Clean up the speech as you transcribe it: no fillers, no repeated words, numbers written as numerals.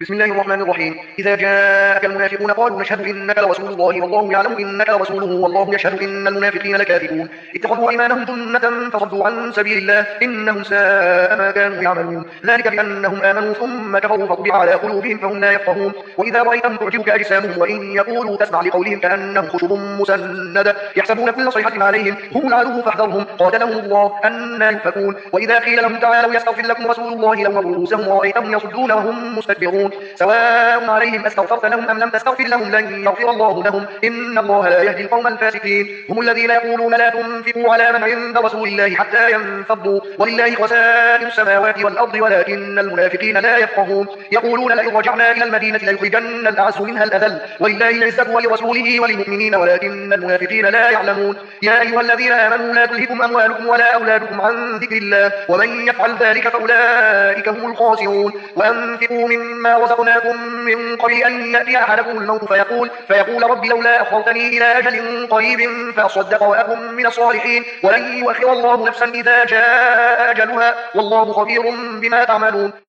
بسم الله الرحمن الرحيم. إذا جاءك المنافقون قالوا نشهد إنك لرسول الله والله يعلم إنك لرسوله والله يشهد إن المنافقين لكاذبون اتخذوا أيمانهم جنة فصدوا عن سبيل الله إنهم ساء ما كانوا يعملون ذلك بأنهم آمنوا ثم كفروا فطبع على قلوبهم فهم لا يفقهون وإذا رأيتهم تعجبك أجسامهم وإن يقولوا تسمع لقولهم كأنهم خشب مسندة يحسبون كل صيحة عليهم هم العدو فاحذرهم قاتلهم الله أنى يؤفكون وإذا قيل لهم تعالوا يستغفر لكم رسول الله لووا رؤوسهم ورأيتهم يصدون وهم مستكبرون سواء عليهم أستغفرت لهم أم لم تستغفر لهم لن يغفر الله لهم إن الله لا يهدي القوم الفاسقين هم الذين يقولون لا تنفقوا على من عند رسول الله حتى ينفضوا ولله خزائن السماوات والأرض ولكن المنافقين لا يفقهون يقولون لئن رجعنا إلى المدينة ليخرجن الأعز منها الأذل ولله العزة ولرسوله وللمؤمنين ولكن المنافقين لا يعلمون يا أيها الذين آمنوا لا تلهكم أموالكم ولا أولادكم عن ذكر الله ومن يفعل ذلك فأولئك هم الخاسرون وأنفقوا مما رزقناكم من قبل أن يأتي أحدكم الموت فيقول رب لولا أخرتني إلى أجل قريب فأصدق وأكن من الصالحين ولن يؤخر الله نفسا إذا جاء أجلها والله خبير بما تعملون